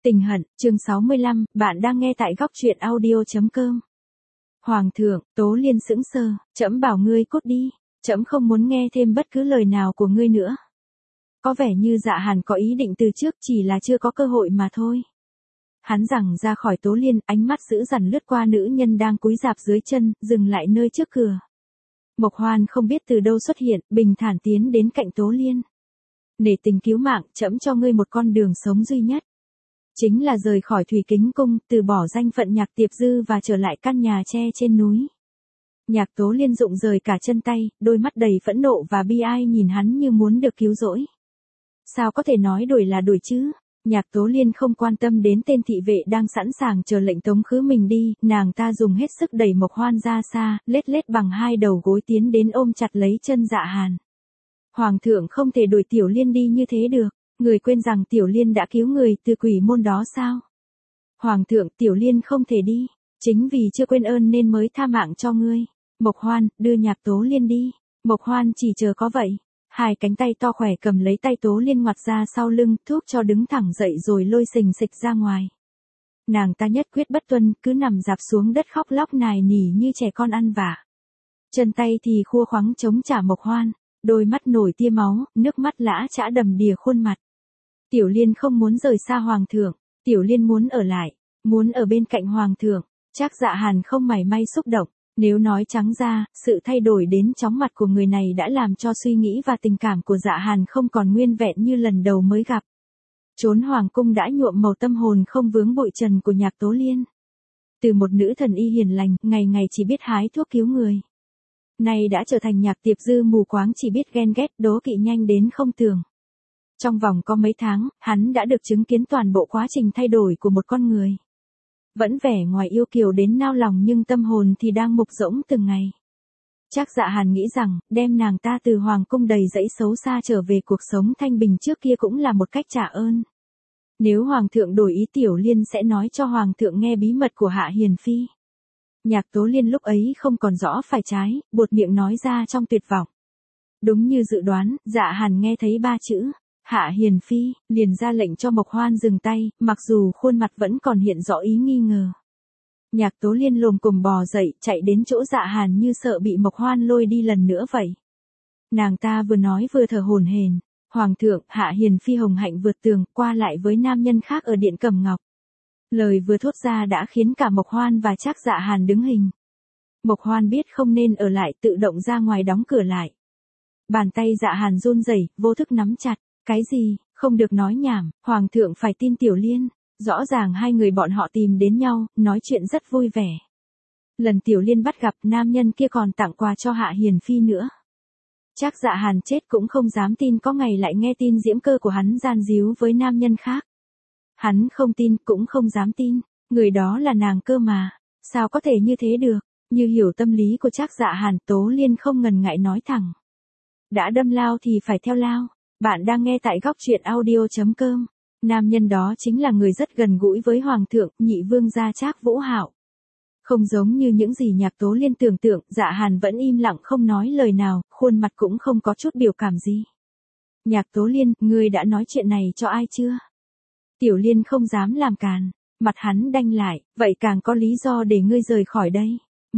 Tình hận, chương 65, bạn đang nghe tại góc truyện audio.com. Hoàng thượng, Tố Liên sững sờ, trẫm bảo ngươi cút đi, trẫm không muốn nghe thêm bất cứ lời nào của ngươi nữa. Có vẻ như Dạ Hàn có ý định từ trước, chỉ là chưa có cơ hội mà thôi. Hắn giằng ra khỏi Tố Liên, ánh mắt dữ dằn lướt qua nữ nhân đang cúi rạp dưới chân, dừng lại nơi trước cửa. Mộc Hoan không biết từ đâu xuất hiện, bình thản tiến đến cạnh Tố Liên. Nể tình cứu mạng, trẫm cho ngươi một con đường sống duy nhất. Chính là rời khỏi Thủy Kính Cung, từ bỏ danh phận Nhạc Tiệp Dư và trở lại căn nhà tre trên núi. Nhạc Tố Liên rụng rời cả chân tay, đôi mắt đầy phẫn nộ và bi ai nhìn hắn như muốn được cứu rỗi. Sao có thể nói đuổi là đuổi chứ? Nhạc Tố Liên không quan tâm đến tên thị vệ đang sẵn sàng chờ lệnh tống khứ mình đi, nàng ta dùng hết sức đẩy Mộc Hoan ra xa, lết lết bằng hai đầu gối tiến đến ôm chặt lấy chân Dạ Hàn. Hoàng thượng không thể đuổi Tiểu Liên đi như thế được. Người quên rằng Tiểu Liên đã cứu người từ quỷ môn đó sao? Hoàng thượng, Tiểu Liên không thể đi. Chính vì chưa quên ơn nên mới tha mạng cho ngươi. Mộc Hoan, đưa Nhạc Tố Liên đi. Mộc Hoan chỉ chờ có vậy. Hai cánh tay to khỏe cầm lấy tay Tố Liên ngoặt ra sau lưng, thúc cho đứng thẳng dậy rồi lôi xình xịch ra ngoài. Nàng ta nhất quyết bất tuân, cứ nằm dạp xuống đất khóc lóc nài nỉ như trẻ con ăn vạ. Chân tay thì khua khoắng chống trả Mộc Hoan. Đôi mắt nổi tia máu, nước mắt lã chã đầm đìa khuôn mặt. Tiểu Liên không muốn rời xa Hoàng thượng, Tiểu Liên muốn ở lại, muốn ở bên cạnh Hoàng thượng. Trác Dạ Hàn không mảy may xúc động, nếu nói trắng ra, sự thay đổi đến chóng mặt của người này đã làm cho suy nghĩ và tình cảm của Dạ Hàn không còn nguyên vẹn như lần đầu mới gặp. Chốn Hoàng cung đã nhuộm màu tâm hồn không vướng bụi trần của Nhạc Tố Liên. Từ một nữ thần y hiền lành, ngày ngày chỉ biết hái thuốc cứu người. Nay đã trở thành Nhạc Tiệp Dư mù quáng chỉ biết ghen ghét đố kỵ nhanh đến không tưởng. Trong vòng có mấy tháng, hắn đã được chứng kiến toàn bộ quá trình thay đổi của một con người. Vẫn vẻ ngoài yêu kiều đến nao lòng nhưng tâm hồn thì đang mục rỗng từng ngày. Trác Dạ Hàn nghĩ rằng, đem nàng ta từ Hoàng cung đầy dẫy xấu xa trở về cuộc sống thanh bình trước kia cũng là một cách trả ơn. Nếu Hoàng thượng đổi ý Tiểu Liên sẽ nói cho Hoàng thượng nghe bí mật của Hạ Hiền Phi. Nhạc Tố Liên lúc ấy không còn rõ phải trái, buột miệng nói ra trong tuyệt vọng. Đúng như dự đoán, Dạ Hàn nghe thấy ba chữ, Hạ Hiền Phi, liền ra lệnh cho Mộc Hoan dừng tay, mặc dù khuôn mặt vẫn còn hiện rõ ý nghi ngờ. Nhạc Tố Liên lồm cồm bò dậy, chạy đến chỗ Dạ Hàn như sợ bị Mộc Hoan lôi đi lần nữa vậy. Nàng ta vừa nói vừa thở hổn hển, Hoàng thượng, Hạ Hiền Phi hồng hạnh vượt tường, qua lại với nam nhân khác ở Điện Cẩm Ngọc. Lời vừa thốt ra đã khiến cả Mộc Hoan và Trác Dạ Hàn đứng hình. Mộc Hoan biết không nên ở lại, tự động ra ngoài đóng cửa lại. Bàn tay Dạ Hàn run rẩy, vô thức nắm chặt. Cái gì, không được nói nhảm, Hoàng thượng phải tin Tiểu Liên. Rõ ràng hai người bọn họ tìm đến nhau, nói chuyện rất vui vẻ. Lần Tiểu Liên bắt gặp nam nhân kia còn tặng quà cho Hạ Hiền Phi nữa. Trác Dạ Hàn chết cũng không dám tin có ngày lại nghe tin diễm cơ của hắn gian díu với nam nhân khác. Hắn không tin cũng không dám tin, người đó là nàng cơ mà, sao có thể như thế được, như hiểu tâm lý của Trác Dạ Hàn, Tố Liên không ngần ngại nói thẳng. Đã đâm lao thì phải theo lao, bạn đang nghe tại góc truyện audio.com, nam nhân đó chính là người rất gần gũi với Hoàng thượng, nhị vương gia Trác Vũ Hạo. Không giống như những gì Nhạc Tố Liên tưởng tượng, Dạ Hàn vẫn im lặng không nói lời nào, khuôn mặt cũng không có chút biểu cảm gì. Nhạc Tố Liên, ngươi đã nói chuyện này cho ai chưa? Tiểu Liên không dám làm càn, mặt hắn đanh lại, vậy càng có lý do để ngươi rời khỏi đây.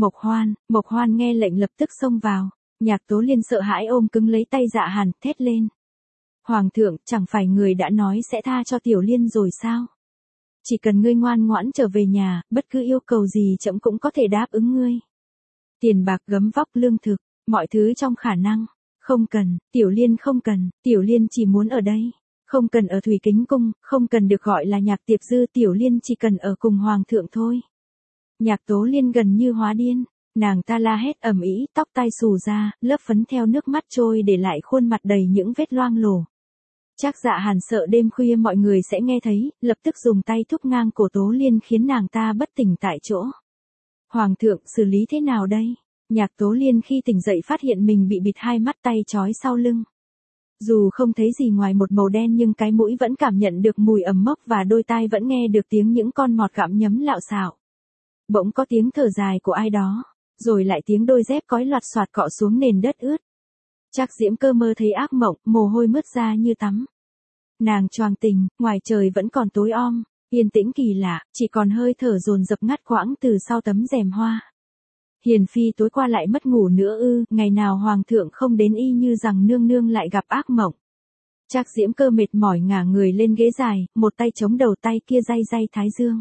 Mộc Hoan nghe lệnh lập tức xông vào, Nhạc Tố Liên sợ hãi ôm cứng lấy tay Dạ Hàn, thét lên. Hoàng thượng, chẳng phải người đã nói sẽ tha cho Tiểu Liên rồi sao? Chỉ cần ngươi ngoan ngoãn trở về nhà, bất cứ yêu cầu gì trẫm cũng có thể đáp ứng ngươi. Tiền bạc gấm vóc lương thực, mọi thứ trong khả năng. Không cần, Tiểu Liên không cần, Tiểu Liên chỉ muốn ở đây. Không cần ở Thủy Kính Cung, không cần được gọi là Nhạc Tiệp Dư, Tiểu Liên chỉ cần ở cùng Hoàng thượng thôi. Nhạc Tố Liên gần như hóa điên, nàng ta la hét ầm ĩ, tóc tai xù ra, lớp phấn theo nước mắt trôi để lại khuôn mặt đầy những vết loang lổ. Trác Dạ Hàn sợ đêm khuya mọi người sẽ nghe thấy, lập tức dùng tay thúc ngang cổ Tố Liên khiến nàng ta bất tỉnh tại chỗ. Hoàng thượng, xử lý thế nào đây? Nhạc Tố Liên khi tỉnh dậy phát hiện mình bị bịt hai mắt, tay trói sau lưng. Dù không thấy gì ngoài một màu đen nhưng cái mũi vẫn cảm nhận được mùi ẩm mốc và đôi tai vẫn nghe được tiếng những con mọt gặm nhấm lạo xạo. Bỗng có tiếng thở dài của ai đó, rồi lại tiếng đôi dép cói loạt soạt cọ xuống nền đất ướt. Trác Diễm Cơ mơ thấy ác mộng, mồ hôi mướt ra như tắm. Nàng choàng tỉnh, ngoài trời vẫn còn tối om, Yên tĩnh kỳ lạ, chỉ còn hơi thở dồn dập ngắt quãng từ sau tấm rèm hoa. Hiền phi tối qua lại mất ngủ nữa ư, ngày nào hoàng thượng không đến y như rằng nương nương lại gặp ác mộng. Trác Diễm Cơ mệt mỏi ngả người lên ghế dài, một tay chống đầu tay kia day day thái dương.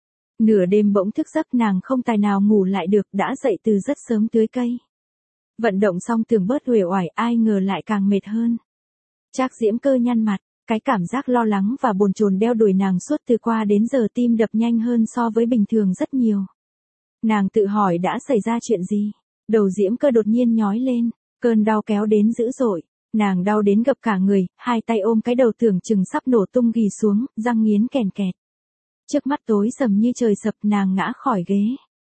Nửa đêm bỗng thức giấc nàng không tài nào ngủ lại được, đã dậy từ rất sớm tưới cây. Vận động xong tưởng bớt uể oải, ai ngờ lại càng mệt hơn. Trác Diễm Cơ nhăn mặt, cái cảm giác lo lắng và bồn chồn đeo đuổi nàng suốt từ qua đến giờ, tim đập nhanh hơn so với bình thường rất nhiều. Nàng tự hỏi đã xảy ra chuyện gì. Đầu Diễm Cơ đột nhiên nhói lên, cơn đau kéo đến dữ dội. Nàng đau đến gập cả người, hai tay ôm cái đầu tưởng chừng sắp nổ tung ghì xuống, răng nghiến kèn kẹt. Trước mắt tối sầm như trời sập, nàng ngã khỏi ghế.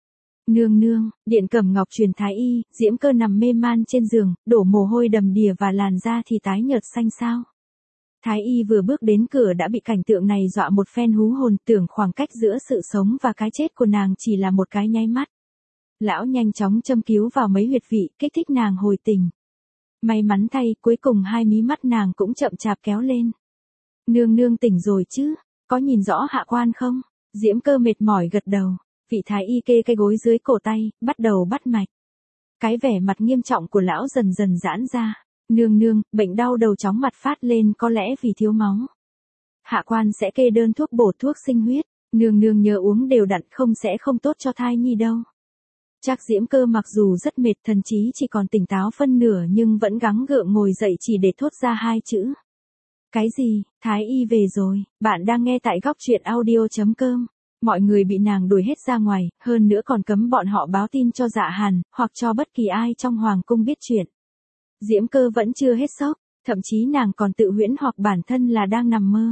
Nương nương, Điện Cẩm Ngọc truyền thái y. Diễm Cơ nằm mê man trên giường, đổ mồ hôi đầm đìa và làn da thì tái nhợt xanh xao. Thái y vừa bước đến cửa đã bị cảnh tượng này dọa một phen hú hồn, tưởng khoảng cách giữa sự sống và cái chết của nàng chỉ là một cái nháy mắt. Lão nhanh chóng châm cứu vào mấy huyệt vị, kích thích nàng hồi tỉnh. May mắn thay, cuối cùng hai mí mắt nàng cũng chậm chạp kéo lên. Nương nương tỉnh rồi chứ, có nhìn rõ hạ quan không? Diễm Cơ mệt mỏi gật đầu, vị thái y kê cái gối dưới cổ tay, bắt đầu bắt mạch. Cái vẻ mặt nghiêm trọng của lão dần dần giãn ra. Nương nương, bệnh đau đầu chóng mặt phát lên có lẽ vì thiếu máu. Hạ quan sẽ kê đơn thuốc bổ thuốc sinh huyết, nương nương nhớ uống đều đặn, không tốt cho thai nhi đâu. Trác Diễm Cơ mặc dù rất mệt, thần trí chỉ còn tỉnh táo phân nửa nhưng vẫn gắng gượng ngồi dậy chỉ để thốt ra hai chữ. Cái gì? Thái y về rồi. Bạn đang nghe tại góc truyện audio.com. Mọi người bị nàng đuổi hết ra ngoài, hơn nữa còn cấm bọn họ báo tin cho Dạ Hàn, hoặc cho bất kỳ ai trong hoàng cung biết chuyện. Diễm Cơ vẫn chưa hết sốc, thậm chí nàng còn tự huyễn hoặc bản thân là đang nằm mơ.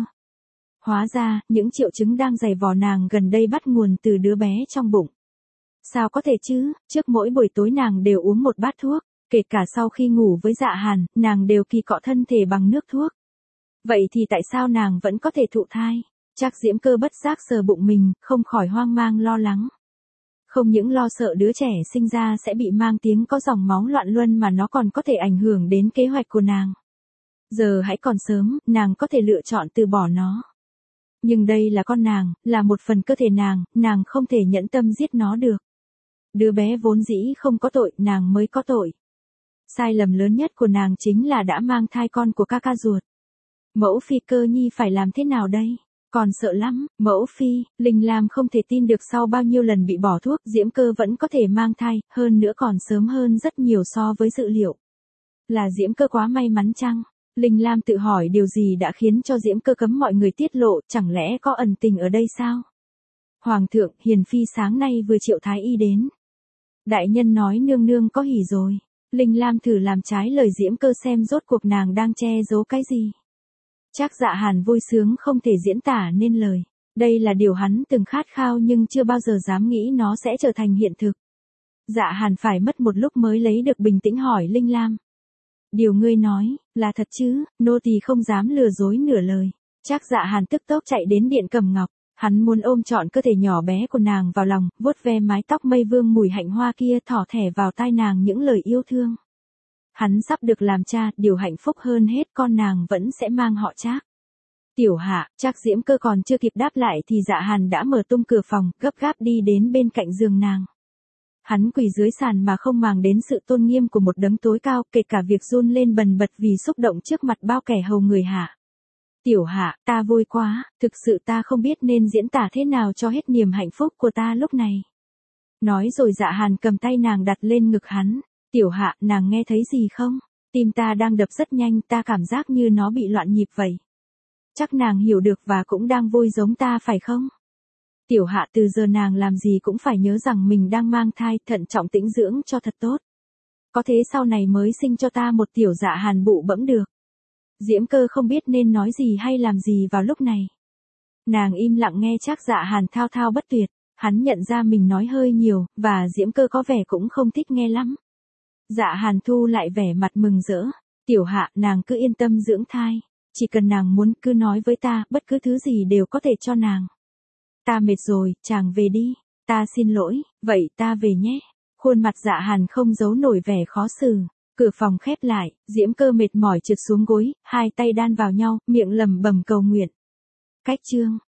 Hóa ra, những triệu chứng đang giày vò nàng gần đây bắt nguồn từ đứa bé trong bụng. Sao có thể chứ, trước mỗi buổi tối nàng đều uống một bát thuốc, kể cả sau khi ngủ với Dạ Hàn, nàng đều kỳ cọ thân thể bằng nước thuốc. Vậy thì tại sao nàng vẫn có thể thụ thai? Trác Diễm Cơ bất giác sờ bụng mình, không khỏi hoang mang lo lắng. Không những lo sợ đứa trẻ sinh ra sẽ bị mang tiếng có dòng máu loạn luân mà nó còn có thể ảnh hưởng đến kế hoạch của nàng. Giờ hãy còn sớm, nàng có thể lựa chọn từ bỏ nó. Nhưng đây là con nàng, là một phần cơ thể nàng không thể nhẫn tâm giết nó được. Đứa bé vốn dĩ không có tội, nàng mới có tội. Sai lầm lớn nhất của nàng chính là đã mang thai con của ca ca ruột. Mẫu phi Cơ nhi phải làm thế nào đây? Còn sợ lắm, mẫu phi, Linh Lam không thể tin được sau bao nhiêu lần bị bỏ thuốc, Diễm Cơ vẫn có thể mang thai, hơn nữa còn sớm hơn rất nhiều so với dự liệu. Là Diễm Cơ quá may mắn chăng? Linh Lam tự hỏi điều gì đã khiến cho Diễm Cơ cấm mọi người tiết lộ, chẳng lẽ có ẩn tình ở đây sao? Hoàng thượng, Hiền phi sáng nay vừa triệu thái y đến. Đại nhân nói nương nương có hỉ rồi. Linh Lam thử làm trái lời Diễm Cơ xem rốt cuộc nàng đang che giấu cái gì. Trác Dạ Hàn vui sướng không thể diễn tả nên lời. Đây là điều hắn từng khát khao nhưng chưa bao giờ dám nghĩ nó sẽ trở thành hiện thực. Dạ Hàn phải mất một lúc mới lấy được bình tĩnh hỏi Linh Lam. Điều ngươi nói, là thật chứ? Nô tỳ không dám lừa dối nửa lời. Trác Dạ Hàn tức tốc chạy đến Điện Cẩm Ngọc. Hắn muốn ôm trọn cơ thể nhỏ bé của nàng vào lòng, vuốt ve mái tóc mây vương mùi hạnh hoa kia, thỏ thẻ vào tai nàng những lời yêu thương. Hắn sắp được làm cha, điều hạnh phúc hơn hết con nàng vẫn sẽ mang họ Trác. Tiểu Hạ, Trác Diễm Cơ còn chưa kịp đáp lại thì Dạ Hàn đã mở tung cửa phòng, gấp gáp đi đến bên cạnh giường nàng. Hắn quỳ dưới sàn mà không màng đến sự tôn nghiêm của một đấng tối cao, kể cả việc run lên bần bật vì xúc động trước mặt bao kẻ hầu người Hạ. Tiểu Hạ, ta vui quá, thực sự ta không biết nên diễn tả thế nào cho hết niềm hạnh phúc của ta lúc này. Nói rồi Dạ Hàn cầm tay nàng đặt lên ngực hắn. Tiểu Hạ, nàng nghe thấy gì không? Tim ta đang đập rất nhanh, ta cảm giác như nó bị loạn nhịp vậy. Chắc nàng hiểu được và cũng đang vui giống ta phải không? Tiểu Hạ, từ giờ nàng làm gì cũng phải nhớ rằng mình đang mang thai, thận trọng tĩnh dưỡng cho thật tốt. Có thế sau này mới sinh cho ta một tiểu Dạ Hàn bụ bẫm được. Diễm Cơ không biết nên nói gì hay làm gì vào lúc này. Nàng im lặng nghe Trác Dạ Hàn thao thao bất tuyệt, hắn nhận ra mình nói hơi nhiều, và Diễm Cơ có vẻ cũng không thích nghe lắm. Dạ Hàn thu lại vẻ mặt mừng rỡ. Tiểu Hạ, nàng cứ yên tâm dưỡng thai. Chỉ cần nàng muốn cứ nói với ta, bất cứ thứ gì đều có thể cho nàng. Ta mệt rồi, chàng về đi. Ta xin lỗi, vậy ta về nhé. Khuôn mặt Dạ Hàn không giấu nổi vẻ khó xử. Cửa phòng khép lại, Diễm Cơ mệt mỏi trượt xuống gối, hai tay đan vào nhau, miệng lẩm bẩm cầu nguyện. Cách chương